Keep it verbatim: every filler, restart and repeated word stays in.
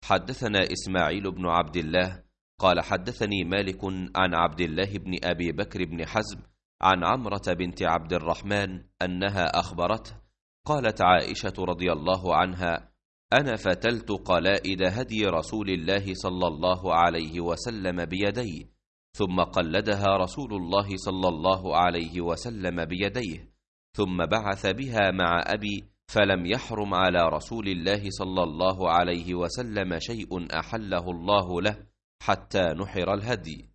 حدثنا إسماعيل بن عبد الله قال حدثني مالك عن عبد الله بن أبي بكر بن حزم عن عمرة بنت عبد الرحمن أنها أخبرته قالت عائشة رضي الله عنها: أنا فتلت قلائد هدي رسول الله صلى الله عليه وسلم بيدي، ثم قلدها رسول الله صلى الله عليه وسلم بيديه، ثم بعث بها مع أبي، فلم يحرم على رسول الله صلى الله عليه وسلم شيء أحله الله له حتى نحر الهدي.